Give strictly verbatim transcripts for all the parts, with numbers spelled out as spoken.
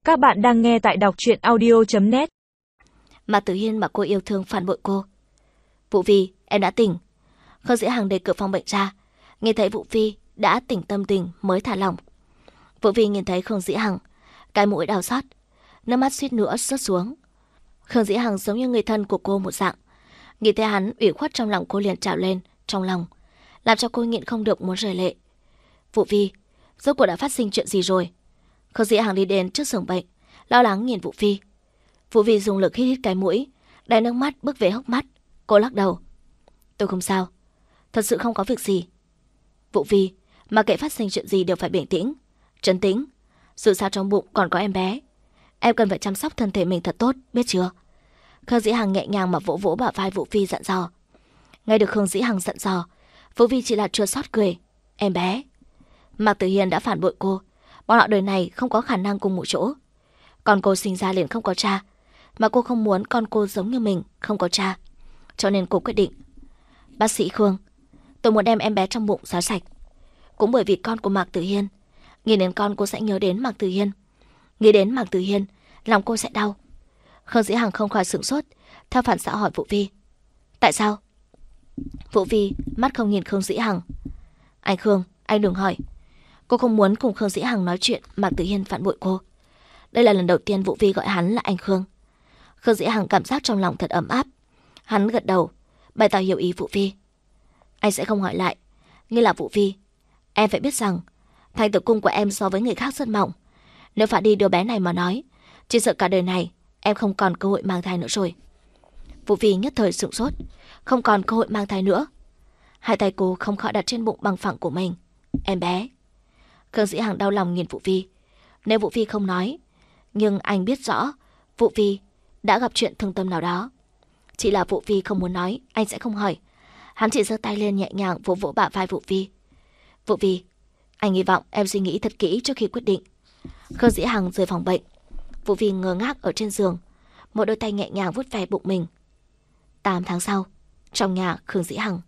Các bạn đang nghe tại đọc truyện audio chấm net. Mạc Tử Hiên mà cô yêu thương phản bội cô. Vũ Vi, em đã tỉnh. Khương Dĩ Hằng đẩy cửa phòng bệnh ra, nghe thấy Vũ Vi đã tỉnh tâm tình mới thả lỏng. Vũ Vi nhìn thấy Khương Dĩ Hằng, cái mũi đau xót, nước mắt suýt nữa rớt xuống. Khương Dĩ Hằng giống như người thân của cô một dạng. Nghĩ thấy hắn, ủy khuất trong lòng cô liền trào lên trong lòng, làm cho cô nhịn không được muốn rơi lệ. Vũ Vi, rốt cuộc đã phát sinh chuyện gì rồi? Khương Dĩ Hằng đi đến trước giường bệnh, lo lắng nhìn Vũ Vi. Vũ Vi dùng lực hít hít cái mũi, đầy nước mắt bước về hốc mắt. Cô lắc đầu. Tôi không sao, thật sự không có việc gì. Vũ Vi, mà kệ phát sinh chuyện gì đều phải bình tĩnh, trấn tĩnh. Dù sao trong bụng còn có em bé, em cần phải chăm sóc thân thể mình thật tốt, biết chưa? Khương Dĩ Hằng nhẹ nhàng mà vỗ vỗ bả vai Vũ Vi dặn dò. Nghe được Khương Dĩ Hằng dặn dò, Vũ Vi chỉ là chua xót cười. Em bé. Mạc Tử Hiên đã phản bội cô, bọn họ đời này không có khả năng cùng một chỗ. Còn cô sinh ra liền không có cha, mà cô không muốn con cô giống như mình, không có cha. Cho nên cô quyết định. Bác sĩ Khương, tôi muốn đem em bé trong bụng xóa sạch. Cũng bởi vì con của Mạc Tử Hiên. Nghĩ đến con cô sẽ nhớ đến Mạc Tử Hiên. Nghĩ đến Mạc Tử Hiên, lòng cô sẽ đau. Khương Dĩ Hằng không khỏi sửng sốt, theo phản xạ hỏi Vũ Vi. Tại sao? Vũ Vi mắt không nhìn Khương Dĩ Hằng. Anh Khương, anh đừng hỏi. Cô không muốn cùng Khương Dĩ Hằng nói chuyện Mạc Tử Hiên phản bội cô. Đây là lần đầu tiên Vũ Vi gọi hắn là anh Khương. Khương Dĩ Hằng cảm giác trong lòng thật ấm áp. Hắn gật đầu, bày tỏ hiểu ý Vũ Vi. Anh sẽ không hỏi lại. Như là Vũ Vi, em phải biết rằng thành tử cung của em so với người khác rất mỏng. Nếu phải đi đứa bé này mà nói, chỉ sợ cả đời này em không còn cơ hội mang thai nữa rồi. Vũ Vi nhất thời sửng sốt. Không còn cơ hội mang thai nữa. Hai tay cô không khỏi đặt trên bụng bằng phẳng của mình. Em bé. Khương Dĩ Hằng đau lòng nhìn Vũ Vi. Nếu Vũ Vi không nói, nhưng anh biết rõ Vũ Vi đã gặp chuyện thương tâm nào đó. Chỉ là Vũ Vi không muốn nói, anh sẽ không hỏi. Hắn chỉ giơ tay lên nhẹ nhàng vỗ vỗ bả vai Vũ Vi. Vũ Vi, anh hy vọng em suy nghĩ thật kỹ trước khi quyết định. Khương Dĩ Hằng rời phòng bệnh. Vũ Vi ngơ ngác ở trên giường, một đôi tay nhẹ nhàng vuốt ve bụng mình. Tám tháng sau, trong nhà Khương Dĩ Hằng.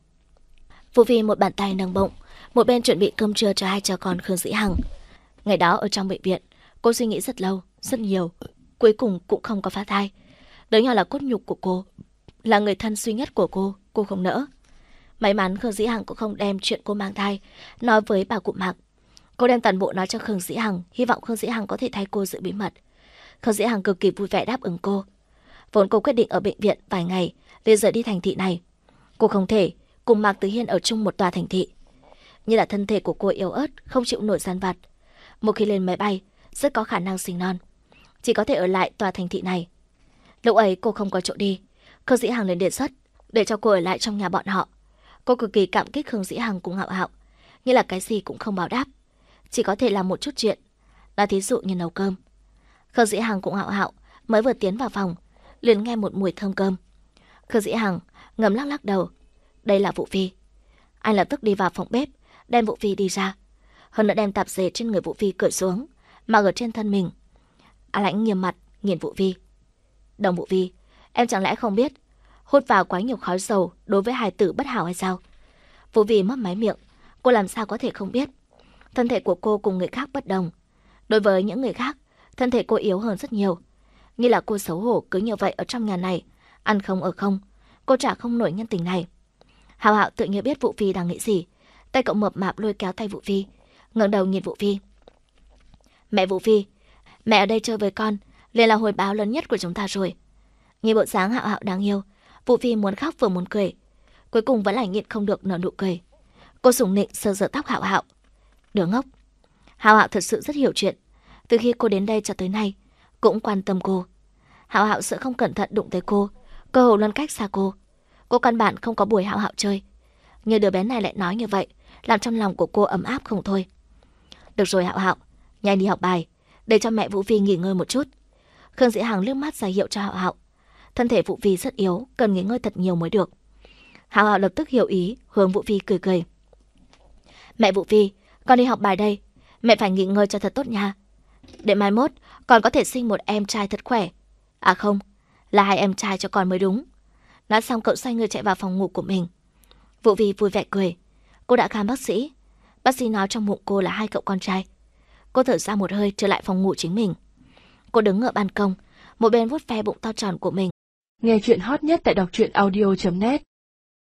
Vũ Vi một bàn tay nâng bụng, một bên chuẩn bị cơm trưa cho hai cha con Khương Dĩ Hằng. Ngày đó ở trong bệnh viện, cô suy nghĩ rất lâu, rất nhiều. Cuối cùng cũng không có phá thai. Đứa nhỏ là cốt nhục của cô, là người thân duy nhất của cô, cô không nỡ. May mắn Khương Dĩ Hằng cũng không đem chuyện cô mang thai nói với bà cụ Mạc. Cô đem toàn bộ nói cho Khương Dĩ Hằng, hy vọng Khương Dĩ Hằng có thể thay cô giữ bí mật. Khương Dĩ Hằng cực kỳ vui vẻ đáp ứng cô. Vốn cô quyết định ở bệnh viện vài ngày để rời đi thành thị này. Cô không thể cùng Mạc Tử Hiên ở chung một tòa thành thị. Như là thân thể của cô yếu ớt, không chịu nổi gian vặt. Một khi lên máy bay, rất có khả năng sinh non. Chỉ có thể ở lại tòa thành thị này. Lúc ấy cô không có chỗ đi, Khương Dĩ Hằng liền đề xuất để cho cô ở lại trong nhà bọn họ. Cô cực kỳ cảm kích Khương Dĩ Hằng cùng Hạo Hạo, như là cái gì cũng không báo đáp, chỉ có thể làm một chút chuyện, là thí dụ như nấu cơm. Khương Dĩ Hằng cùng Hạo Hạo mới vừa tiến vào phòng, liền nghe một mùi thơm cơm. Khương Dĩ Hằng ngầm lắc lắc đầu. Đây là Vũ Vi. Anh lập tức đi vào phòng bếp, đem Vũ Vi đi ra. Hơn nữa đem tạp dề trên người Vũ Vi cởi xuống, mặc ở trên thân mình. Anh Lãnh nghiêm mặt nhìn Vũ Vi. Đồng Vũ Vi, em chẳng lẽ không biết hút vào quá nhiều khói dầu đối với hài tử bất hảo hay sao? Vũ Vi mấp máy miệng. Cô làm sao có thể không biết? Thân thể của cô cùng người khác bất đồng. Đối với những người khác, thân thể cô yếu hơn rất nhiều. Như là cô xấu hổ cứ như vậy ở trong nhà này, ăn không ở không, cô trả không nổi nhân tình này. Hạo Hạo tự nhiên biết Vũ Vi đang nghĩ gì, tay cậu mập mạp lôi kéo tay Vũ Vi, ngẩng đầu nhìn Vũ Vi. Mẹ Vũ Vi, mẹ ở đây chơi với con, liền là hồi báo lớn nhất của chúng ta rồi. Nhìn bộ dáng Hạo Hạo đáng yêu, Vũ Vi muốn khóc vừa muốn cười, cuối cùng vẫn là nhịn không được nở nụ cười. Cô sủng nịnh sờ sờ tóc Hạo Hạo. Đứa ngốc. Hạo Hạo thật sự rất hiểu chuyện. Từ khi cô đến đây cho tới nay, cũng quan tâm cô. Hạo Hạo sợ không cẩn thận đụng tới cô, cơ hồ luôn cách xa cô. Cô căn bản không có buổi Hạo Hạo chơi. Nhưng đứa bé này lại nói như vậy, làm trong lòng của cô ấm áp không thôi. Được rồi Hạo Hạo, nhanh đi học bài, để cho mẹ Vũ Vi nghỉ ngơi một chút. Khương Dĩ Hằng liếc mắt ra hiệu cho Hạo Hạo. Thân thể Vũ Vi rất yếu, cần nghỉ ngơi thật nhiều mới được. Hạo Hạo lập tức hiểu ý, hướng Vũ Vi cười cười. Mẹ Vũ Vi, con đi học bài đây. Mẹ phải nghỉ ngơi cho thật tốt nha. Để mai mốt con có thể sinh một em trai thật khỏe. À không, là hai em trai cho con mới đúng. Nói xong cậu xoay người chạy vào phòng ngủ của mình. Vũ Vi vui vẻ cười. Cô đã khám bác sĩ. Bác sĩ nói trong bụng cô là hai cậu con trai. Cô thở ra một hơi trở lại phòng ngủ chính mình. Cô đứng ở ban công, một bên vuốt ve bụng to tròn của mình. Nghe chuyện hot nhất tại đọc truyện audio chấm net.